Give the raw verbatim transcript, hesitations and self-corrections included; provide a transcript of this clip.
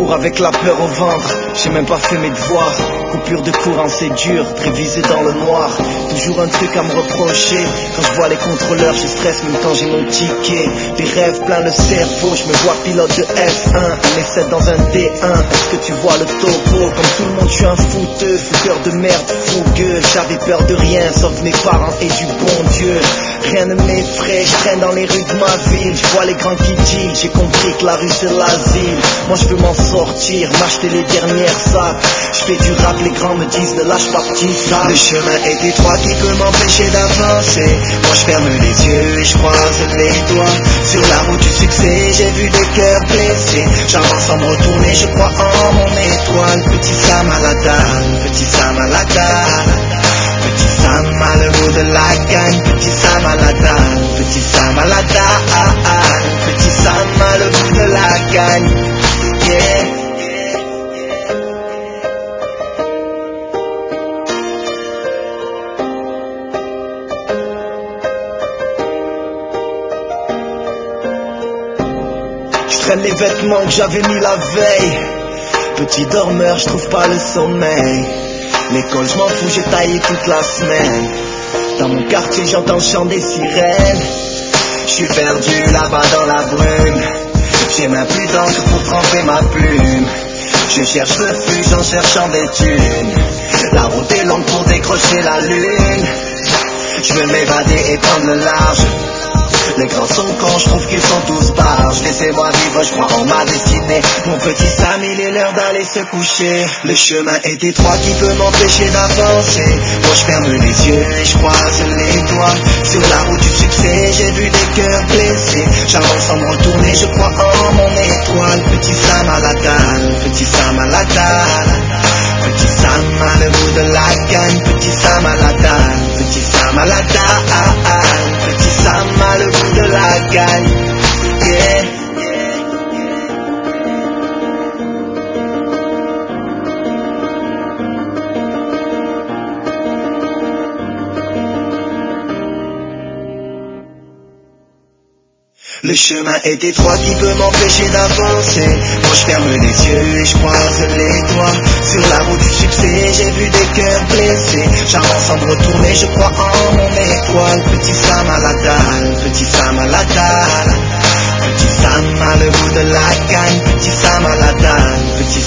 cours avec la peur au ventre, j'ai même pas fait mes devoirs. Coupure de courant c'est dur, révisé dans le noir. Toujours un truc à me reprocher, quand je vois les contrôleurs je stresse même quand j'ai mon ticket. Des rêves plein le cerveau, je me vois pilote de F un, un essai dans un D un. Est-ce que tu vois le topo? Comme tout le monde je suis un fouteux, fouteur de merde, fougueux. J'avais peur de rien sauf mes parents et du bon Dieu. Rien ne m'effraie, je traîne dans les rues de ma ville. Je vois les grands qui deal, j'ai compris que la rue c'est l'asile. Moi je veux m'en sortir, m'acheter les dernières sapes. Je fais du rap, les grands me disent ne lâche pas petit ça. Le chemin est étroit qui peut m'empêcher d'avancer. Moi je ferme les yeux et je croise les doigts. Sur la route du succès, j'ai vu des cœurs blessés. J'avance sans me retourner, je crois en mon étoile. Petit Sam à la dalle, petit Sam à la dalle. Petit Sam a le goût de la gagne. Petit Sam à la dalle, petit Sam à la dalle. Petit Sam a le goût de la gagne. Yeah. Je traîne les vêtements que j'avais mis la veille. Petit dormeur, je trouve pas le sommeil. L'école, je m'en fous, j'ai taillé toute la semaine. Dans mon quartier, j'entends le chant des sirènes. Je suis perdu là-bas dans la brume. J'ai même plus d'encre pour tremper ma plume. Je cherche refuge en cherchant des thunes. La route est longue pour décrocher la lune. Je veux m'évader et prendre le large. Les grands sont cons, je trouve qu'ils sont tous barges. Laissez-moi vivre, je crois en ma destinée. Mon petit Sam, il est l'heure d'aller se coucher. Le chemin est étroit qui peut m'empêcher d'avancer. Moi je ferme les yeux et je croise les doigts. Sur la route du succès, j'ai vu des cœurs blessés. J'avance sans me retourner, je crois en mon étoile. Petit Sam à la dalle, petit Sam à la dalle. Petit Sam a le goût de la gagne. Petit Sam à la dalle, petit Sam à la dalle. Petit Sam a le goût de la gagne. Yeah. Le chemin est étroit qui peut m'empêcher d'avancer. Moi je ferme les yeux et je croise les doigts. Sur la route du succès, j'ai vu des cœurs blessés. J'avance sans me retourner, je crois en mon étoile. Petit Sam à la dalle, petit Sam à la dalle. Petit Sam a le goût de la gagne. Petit Sam à la dalle, petit